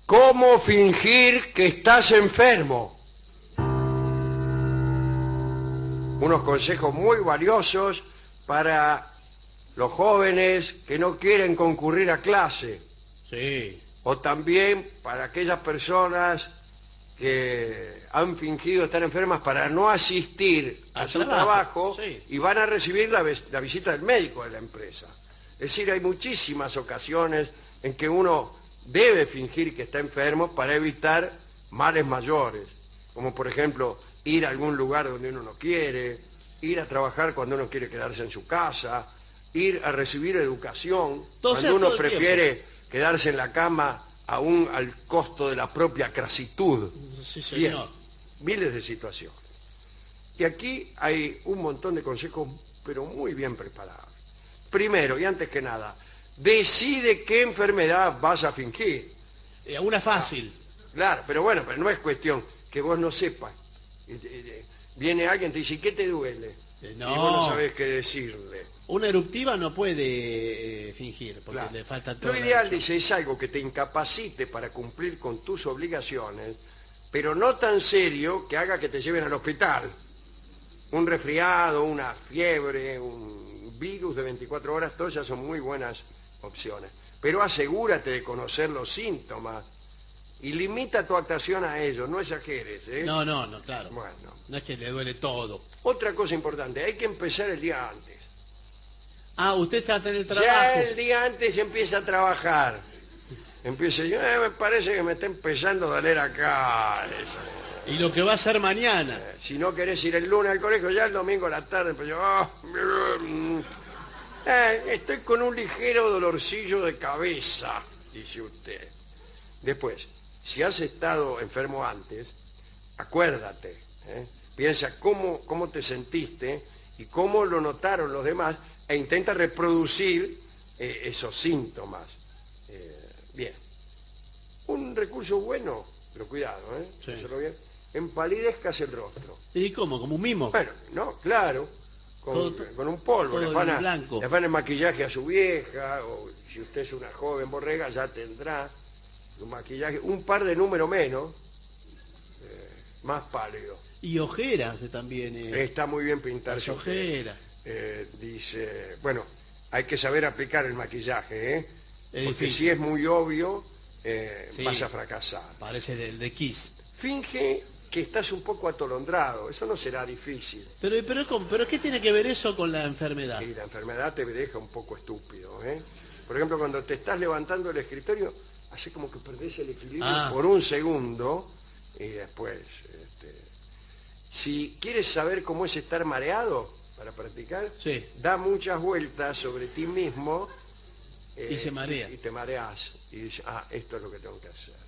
¿Cómo fingir que estás enfermo? Unos consejos muy valiosos para los jóvenes que no quieren concurrir a clase. Sí. O también para aquellas personas que han fingido estar enfermas para no asistir a Al su trabajo, trabajo, sí. y van a recibir la visita del médico de la empresa. Es decir, hay muchísimas ocasiones en que uno debe fingir que está enfermo para evitar males mayores, como por ejemplo ir a algún lugar donde uno no quiere, ir a trabajar cuando uno quiere quedarse en su casa, ir a recibir educación Toser cuando uno todo el prefiere quedarse en la cama aún al costo de la propia crasitud. Sí, Bien, señor. miles de situaciones. Y aquí hay un montón de consejos, pero muy bien preparados. Primero, y antes que nada, decide qué enfermedad vas a fingir. Una fácil. Claro, pero bueno, pero no es cuestión que vos no sepas. Viene alguien y te dice, ¿y qué te duele? No. Y vos no sabés qué decirle. Una eruptiva no puede fingir, porque Claro. le falta todo. Lo ideal, dice, es algo que te incapacite para cumplir con tus obligaciones, pero no tan serio que haga que te lleven al hospital. Un resfriado, una fiebre, un virus de 24 horas, todas esas son muy buenas opciones. Pero asegúrate de conocer los síntomas y limita tu actuación a ellos, no exageres, ¿eh? No, claro. Bueno. No es que le duele todo. Otra cosa importante, hay que empezar el día antes. Ah, usted está en el trabajo. Ya el día antes empieza a trabajar. Empieza, me parece que me está empezando a doler acá. Y lo que va a hacer mañana. Si no querés ir el lunes al colegio, ya el domingo a la tarde, pues estoy con un ligero dolorcillo de cabeza, dice usted. Después, si has estado enfermo antes, acuérdate, piensa cómo te sentiste y cómo lo notaron los demás, e intenta reproducir esos síntomas. Bien. Un recurso bueno, pero cuidado, Sí. hacerlo bien. Empalidezcas el rostro. ¿Y cómo? ¿Como un mimo? Bueno, no, claro, con un polvo. todo Le en afana, blanco. le afana el maquillaje a su vieja, o si usted es una joven borrega, ya tendrá un maquillaje, un par de números menos, más pálido. Y ojeras también. Está muy bien pintarse. Las ojeras. Dice, bueno, hay que saber aplicar el maquillaje, Es porque difícil. si es muy obvio, Sí. vas a fracasar. Parece el de Kiss. Finge que estás un poco atolondrado, eso no será difícil. Pero ¿qué tiene que ver eso con la enfermedad? Y la enfermedad te deja un poco estúpido, Por ejemplo, cuando te estás levantando del escritorio, hace como que perdés el equilibrio por un segundo, y después, si quieres saber cómo es estar mareado para practicar, Sí. da muchas vueltas sobre ti mismo Y se marea. y te mareas y dices, esto es lo que tengo que hacer.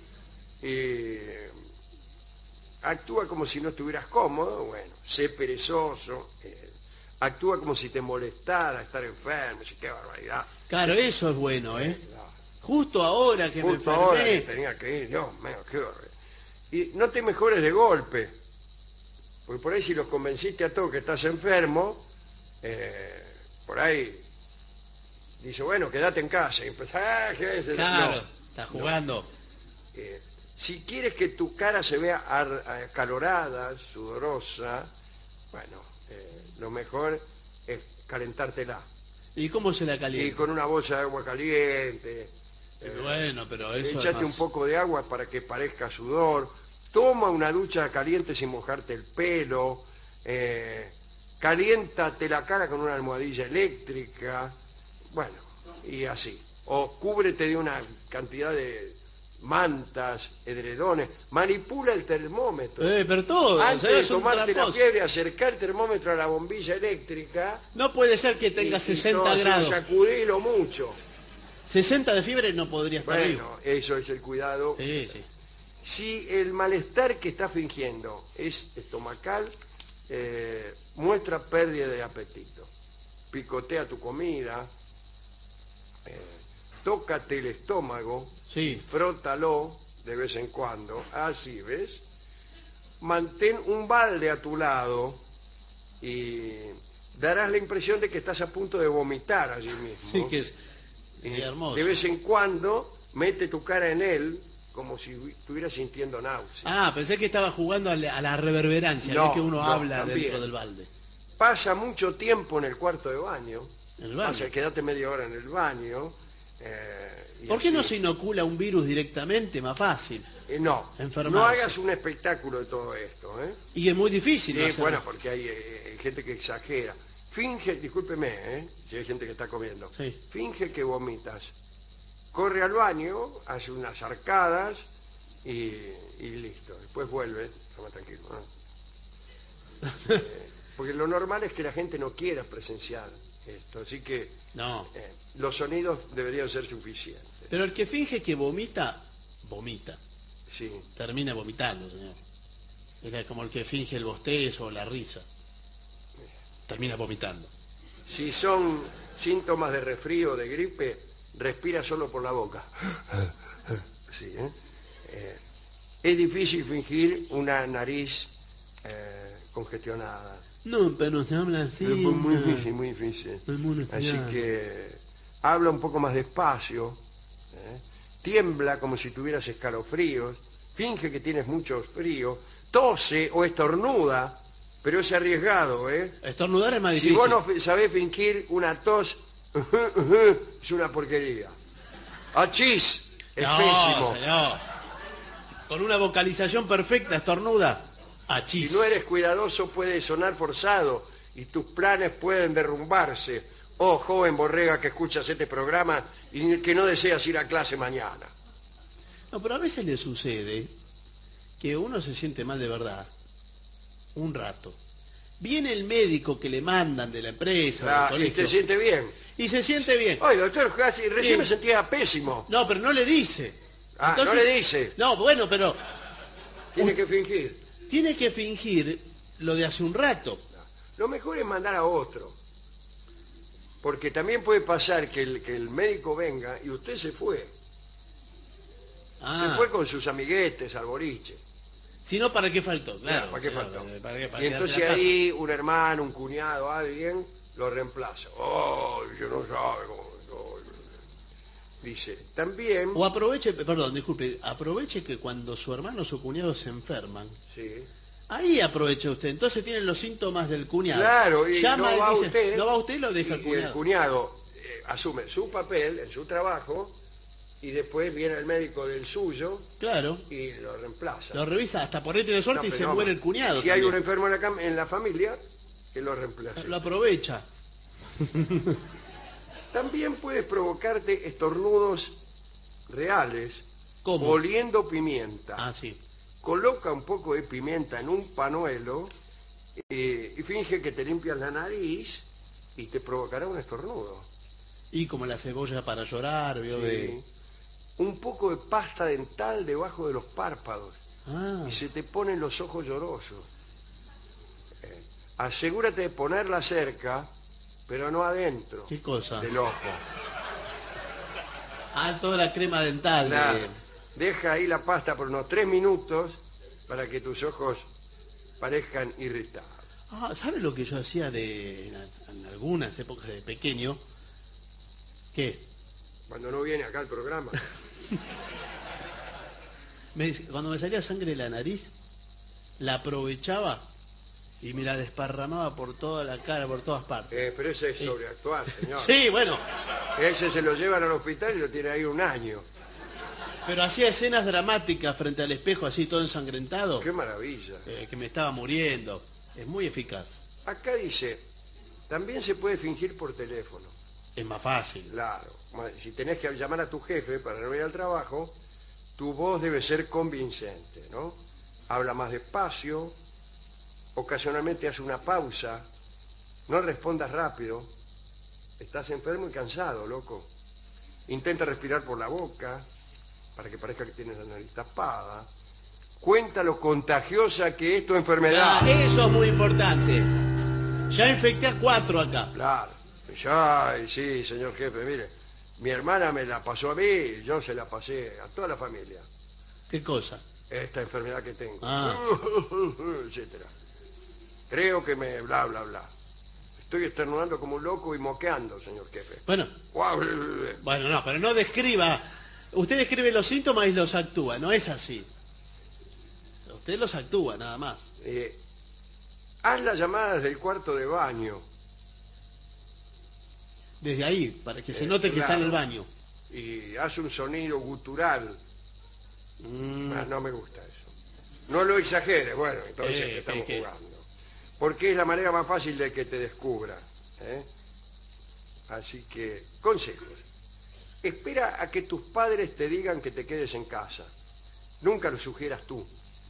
Y actúa como si no estuvieras cómodo, bueno, sé perezoso, actúa como si te molestara estar enfermo, qué barbaridad. Claro, eso es bueno, ¿eh? Claro. Justo ahora que Justo me ahora que enfermé. tenía que ir, Dios mío, qué horrible. Y no te mejores de golpe, porque por ahí si los convenciste a todos que estás enfermo, por ahí dice, bueno, quédate en casa. Y empezás, Claro, no. está jugando. Si quieres que tu cara se vea acalorada, sudorosa, bueno, lo mejor es calentártela. ¿Y cómo se la Y calienta? con una bolsa de agua caliente, Bueno, pero eso es échate más- un poco de agua para que parezca sudor, toma una ducha caliente sin mojarte el pelo, caliéntate la cara con una almohadilla eléctrica, bueno, y así. O cúbrete de una cantidad de mantas, edredones, manipula el termómetro. pero todo. Antes ¿sabes? de Es un tomarte la tramposo. fiebre, acerca el termómetro a la bombilla eléctrica No puede ser que tenga y 60 grados. sacudilo mucho. 60 de fiebre no podría estar vivo. Bueno, eso es el cuidado. Sí, sí. Si el malestar que está fingiendo es estomacal, muestra pérdida de apetito. Picotea tu comida, tócate el estómago, Sí. frótalo de vez en cuando, así, ¿ves? Mantén un balde a tu lado y darás la impresión de que estás a punto de vomitar allí mismo. Sí, que es Y hermoso. de vez en cuando mete tu cara en él como si estuviera sintiendo náusea. Ah, pensé que estaba jugando a la reverberancia, No, no es que uno no, habla también. dentro del balde. Pasa mucho tiempo en el cuarto de baño. ¿En el baño? O sea, quédate media hora en el baño. Y ¿Por qué así. no se inocula un virus directamente? Más fácil. No, Enfermarse. no hagas un espectáculo de todo esto, ¿eh? Y es muy difícil. Sí, no hacerlo. bueno, porque hay gente que exagera. Finge, discúlpeme, si hay gente que está comiendo. Sí. Finge que vomitas. Corre al baño, hace unas arcadas y listo. Después vuelve, toma tranquilo. ¿No? Porque lo normal es que la gente no quiera presenciar esto, así que No. los sonidos deberían ser suficientes. Pero el que finge que vomita, vomita. Sí. Termina vomitando, señor. Es como el que finge el bostezo o la risa. Termina vomitando. Si son síntomas de resfrío o de gripe, respira solo por la boca. Sí, es difícil fingir una nariz congestionada. No, pero se habla así. Es muy difícil, muy difícil. Estoy muy Así resfriado. que habla un poco más despacio, tiembla como si tuvieras escalofríos, finge que tienes mucho frío, tose o estornuda, pero es arriesgado, ¿eh? Estornudar es más Si difícil. vos no sabés fingir una tos, es una porquería. ¡Achís! Es No, pésimo. señor. Con una vocalización perfecta, estornuda. Si Achis. no eres cuidadoso puede sonar forzado y tus planes pueden derrumbarse. Oh, joven borrega que escuchas este programa y que no deseas ir a clase mañana. No, pero a veces le sucede que uno se siente mal de verdad. Un rato. Viene el médico que le mandan de la empresa, del Y colegio, te siente bien. y se siente bien. Ay, doctor, casi recién Sí. me sentía pésimo. No, pero no le dice. Ah, no le dice. No, bueno, pero Tiene que fingir. tiene que fingir lo de hace un rato. Lo mejor es mandar a otro. Porque también puede pasar que el médico venga y usted se fue. Ah, Se fue con sus amiguetes al boliche. si no, ¿para qué faltó? Claro, ¿Para qué señor, faltó? ¿para qué? Para Y quedarse entonces en la casa. ahí un hermano, un cuñado, alguien lo reemplaza. Oh, yo no sabe cómo soy. Dice, también, O aproveche, perdón, disculpe, aproveche que cuando su hermano o su cuñado se enferman, sí, ahí aprovecha usted. Entonces tienen los síntomas del cuñado. claro, y Llama no y va dice, usted. no va usted y lo deja y al el cuñado. cuñado asume su papel en su trabajo y después viene el médico del suyo Claro, y lo reemplaza. lo revisa, hasta por ahí tiene suerte No, y se pero muere el cuñado. Si hay un también. enfermo en la familia, que lo reemplace. Lo aprovecha. También puedes provocarte estornudos reales ¿Cómo? oliendo pimienta. Ah, sí. Coloca un poco de pimienta en un panuelo y finge que te limpias la nariz y te provocará un estornudo. Y como la cebolla para llorar, vio Sí. de... Un poco de pasta dental debajo de los párpados Ah, y se te ponen los ojos llorosos. Asegúrate de ponerla cerca, pero no adentro ¿qué cosa? del ojo. Ah, toda la crema dental. Claro. Deja ahí la pasta por unos 3 minutos para que tus ojos parezcan irritados. Ah, ¿sabe lo que yo hacía en algunas épocas de pequeño? ¿Qué? Cuando no viene acá al programa. Cuando me salía sangre de la nariz, la aprovechaba y me la desparramaba por toda la cara, por todas partes. Pero ese es sobreactuar, señor. Sí, bueno, Ese se lo llevan al hospital y lo tiene ahí un año. pero hacía escenas dramáticas frente al espejo, así todo ensangrentado, ¡Qué maravilla! que me estaba muriendo. Es muy eficaz. Acá dice, también se puede fingir por teléfono. Es más fácil. Claro. Si tenés que llamar a tu jefe para no ir al trabajo, tu voz debe ser convincente, ¿no? Habla más despacio, ocasionalmente hace una pausa, no respondas rápido. Estás enfermo y cansado, loco. Intenta respirar por la boca, para que parezca que tienes la nariz tapada. Cuenta lo contagiosa que es tu enfermedad. Ah, eso es muy importante. Ya infecté a 4 acá. Claro. Ya, sí, señor jefe, mire, mi hermana me la pasó a mí y yo se la pasé a toda la familia. ¿Qué cosa? Esta enfermedad que tengo. Ah. Etcétera. Creo que me bla, bla, bla. Estoy estornudando como un loco y moqueando, señor jefe. Bueno, no, pero no describa Usted describe los síntomas y los actúa, no es así. Usted los actúa, nada más. Haz las llamadas del cuarto de baño. Desde ahí, para que se note que está en el baño. Y haz un sonido gutural. No me gusta eso. No lo exageres, bueno, entonces estamos jugando. Porque es la manera más fácil de que te descubra. Así que, consejos. Espera a que tus padres te digan que te quedes en casa. Nunca lo sugieras tú.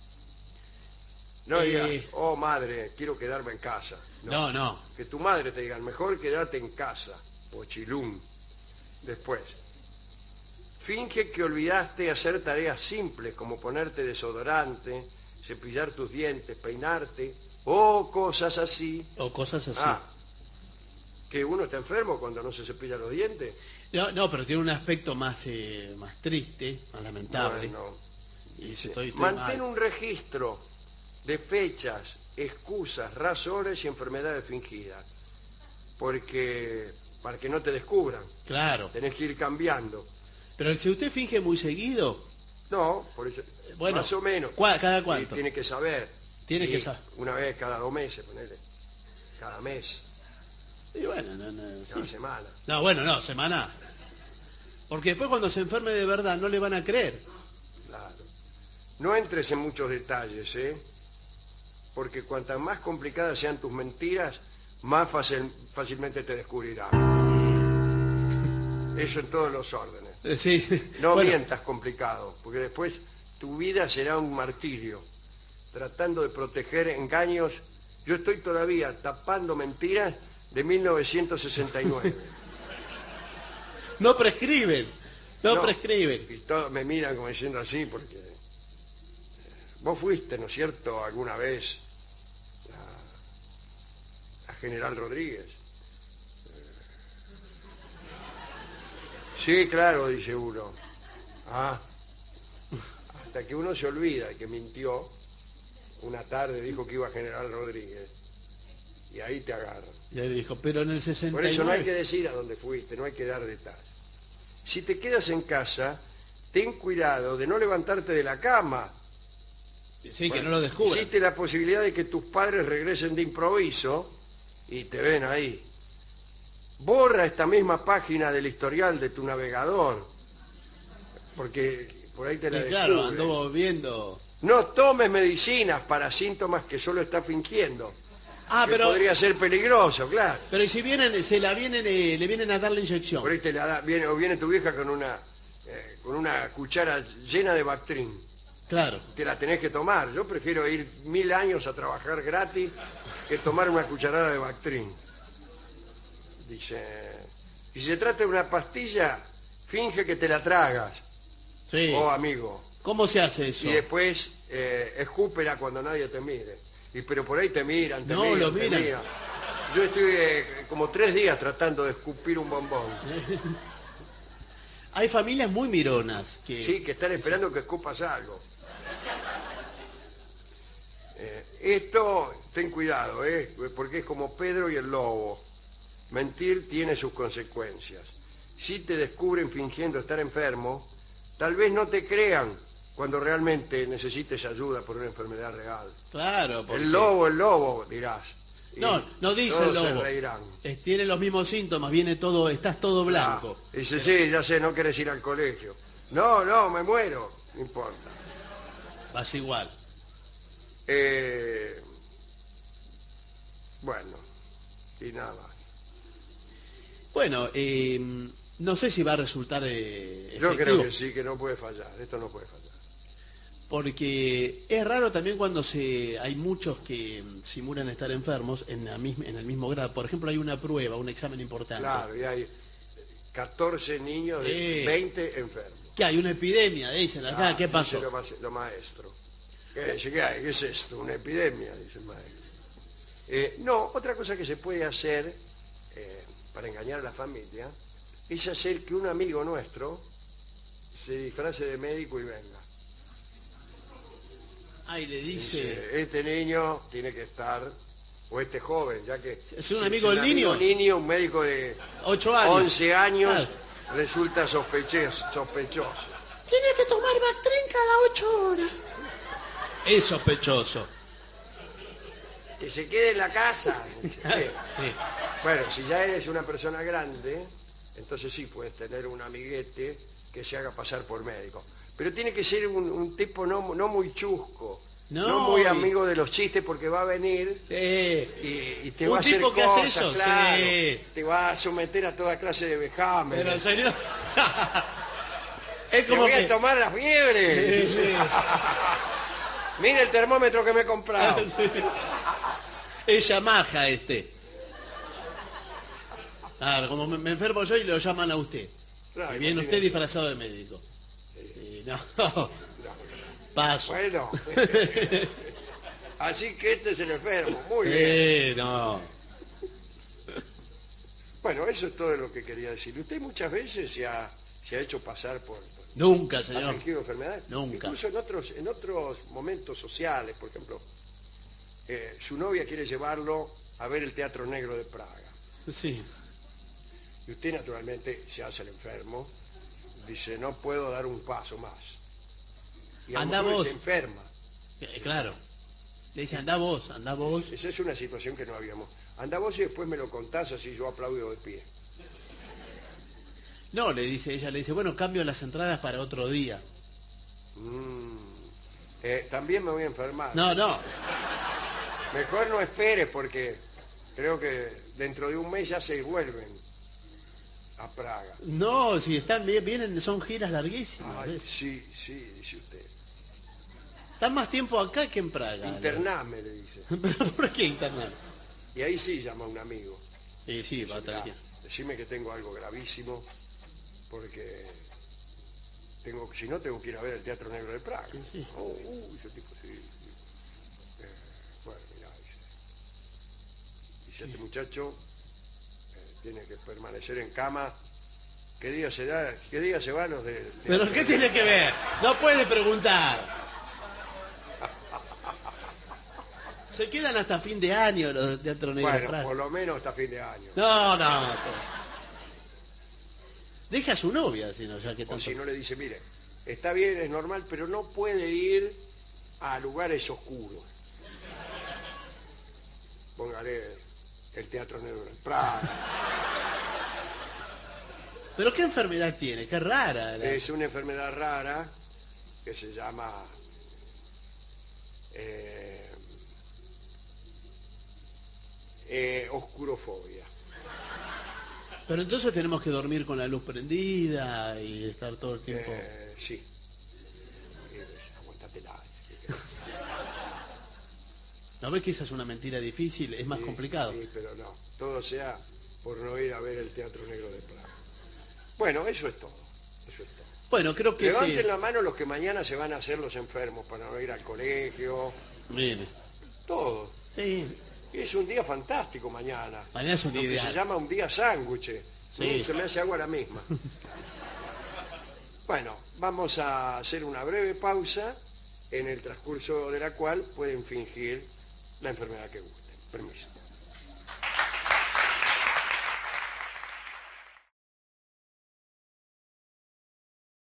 No digas, oh madre, quiero quedarme en casa. No. Que tu madre te diga, mejor quédate en casa. Pochilún. Después, finge que olvidaste hacer tareas simples como ponerte desodorante, cepillar tus dientes, peinarte, o cosas así. ¿Que uno está enfermo cuando no se cepilla los dientes? No, pero tiene un aspecto más triste, más lamentable. Bueno, y estoy mantén mal. un registro de fechas, excusas, razones y enfermedades fingidas. Porque para que no te descubran. Claro. Tenés que ir cambiando. Pero si usted finge muy seguido... No, por eso, bueno, más o menos. ¿Cada cuánto? Tiene que saber. Tiene que saber. Una vez cada 2 meses, ponele. Cada mes. Y bueno, Cada semana. No, semana. Porque después cuando se enferme de verdad no le van a creer. Claro. No entres en muchos detalles, porque cuantas más complicadas sean tus mentiras, más fácilmente te descubrirán. Eso en todos los órdenes. Sí. No mientas complicado, porque después tu vida será un martirio, tratando de proteger engaños. Yo estoy todavía tapando mentiras de 1969. No prescriben. No prescriben. Y todos me miran como diciendo así, porque vos fuiste, ¿no es cierto?, alguna vez a General Rodríguez. Sí, claro, dice uno. Hasta que uno se olvida que mintió. Una tarde dijo que iba a General Rodríguez. Y ahí te agarran. Y ahí dijo, pero en el 69... Por eso no hay que decir a dónde fuiste, no hay que dar detalles. Si te quedas en casa, ten cuidado de no levantarte de la cama. Sí, que no lo descubran. Existe la posibilidad de que tus padres regresen de improviso y te ven ahí. Borra esta misma página del historial de tu navegador, porque por ahí te la descubren. Claro, anduvo viendo... No tomes medicinas para síntomas que solo estás fingiendo. Que pero... podría ser peligroso, claro. Pero si vienen, le vienen a dar la inyección. Por ahí te la da, viene tu vieja con una cuchara llena de Bactrim. Claro. Te la tenés que tomar. Yo prefiero ir 1000 años a trabajar gratis que tomar una cucharada de Bactrim. Dice, y si se trata de una pastilla, finge que te la tragas. Sí. Oh, amigo. ¿Cómo se hace eso? Y después escúpela cuando nadie te mire. Pero por ahí te miran, te miran. miran. Yo estuve como 3 días tratando de escupir un bombón. Hay familias muy mironas. Sí, que están esperando que escupas algo. Esto, ten cuidado, porque es como Pedro y el lobo. Mentir tiene sus consecuencias. Si te descubren fingiendo estar enfermo, tal vez no te crean cuando realmente necesites ayuda por una enfermedad real. Claro, porque... El lobo, dirás. No dice el lobo. Se reirán. Tiene los mismos síntomas, estás todo blanco. Dice, sí, ya sé, no querés ir al colegio. No, me muero. No importa. Vas igual. Bueno, y nada más. Bueno, no sé si va a resultar efectivo. Yo creo que sí, que no puede fallar. Esto no puede fallar. Porque es raro también cuando hay muchos que simulan estar enfermos en el mismo grado. Por ejemplo, hay una prueba, un examen importante. Claro, y hay 14 niños de 20 enfermos. ¿Qué hay? Una epidemia, dicen acá. ¿Qué pasó? Dice lo maestro. ¿Qué es esto? Una epidemia, dice el maestro. No, otra cosa que se puede hacer para engañar a la familia es hacer que un amigo nuestro se disfrace de médico y venga. Y le dice... Este niño tiene que estar, o este joven, ya que... ¿Es un amigo del niño? Un niño, un médico de 8 años. 11 años, resulta sospechoso. Tiene que tomar Bactrim cada 8 horas. Es sospechoso. Que se quede en la casa. Sí. Sí. Bueno, si ya eres una persona grande, entonces sí puedes tener un amiguete que se haga pasar por médico. Pero tiene que ser un tipo no muy chusco, no muy amigo de los chistes, porque va a venir y te va a hacer tipo que cosas, hace eso, claro, sí. te va a someter a toda clase de vejámenes. Pero en serio. Es Te como voy que... a tomar la fiebre. Sí, sí. Mira el termómetro que me he comprado. Sí. Es Yamaha este. Claro, como me enfermo yo y lo llaman a usted. Claro, Y viene usted imagínese. disfrazado de médico. Y no. Paso. Bueno. Así que este es el enfermo. Muy bien. No. Bueno, eso es todo lo que quería decir. Usted muchas veces se ha hecho pasar por... Nunca, ¿Ha señor. fingido enfermedades? Nunca. Incluso en otros momentos sociales, por ejemplo, su novia quiere llevarlo a ver el Teatro Negro de Praga. Sí. Y usted naturalmente se hace el enfermo, dice, no puedo dar un paso más. Y a lo Andá mejor vos. se enferma. Claro. Le dice, anda vos. Esa es una situación que no habíamos. Anda vos y después me lo contás, así yo aplaudo de pie. No, ella le dice, bueno, cambio las entradas para otro día. También me voy a enfermar. No. Mejor no esperes porque creo que dentro de un mes ya se vuelven a Praga. No, si están bien, vienen, son giras larguísimas. Ay, ¿ves? sí, dice usted. Están más tiempo acá que en Praga. Intername, le dice. ¿Pero por qué internar? Y ahí sí llama a un amigo. Sí, va a Dice, estar "Mirá, decime que tengo algo gravísimo, porque si no tengo que ir a ver el Teatro Negro de Praga". Sí. Ese tipo, sí. Bueno, mirá, dice este muchacho tiene que permanecer en cama. ¿Qué día se van los de... ¿Pero qué tiene que ver? No puede preguntar. Se quedan hasta fin de año los de Teatro Negro de Bueno, Praga. por lo menos hasta fin de año. No. Pues. Deja a su novia, sino ya que O tanto... si no le dice, mire, está bien, es normal, pero no puede ir a lugares oscuros. Póngale el Teatro Negro de Praga. ¿Pero qué enfermedad tiene? Qué rara. Es una enfermedad rara que se llama oscurofobia. Pero entonces tenemos que dormir con la luz prendida y estar todo el tiempo... Sí. Aguantatela. ¿No ves que esa es una mentira difícil? Es más Sí, complicado. Sí, pero no. Todo sea por no ir a ver el Teatro Negro de Praga. Bueno, eso es todo. Bueno, creo que Levanten sí. la mano los que mañana se van a hacer los enfermos para no ir al colegio. Mire. Todo. Sí. Es un día fantástico mañana. Mañana es un día Lo que se ideal. llama un día sándwich. Sí. Se me hace agua la misma. Bueno, vamos a hacer una breve pausa en el transcurso de la cual pueden fingir la enfermedad que gusten. Permiso.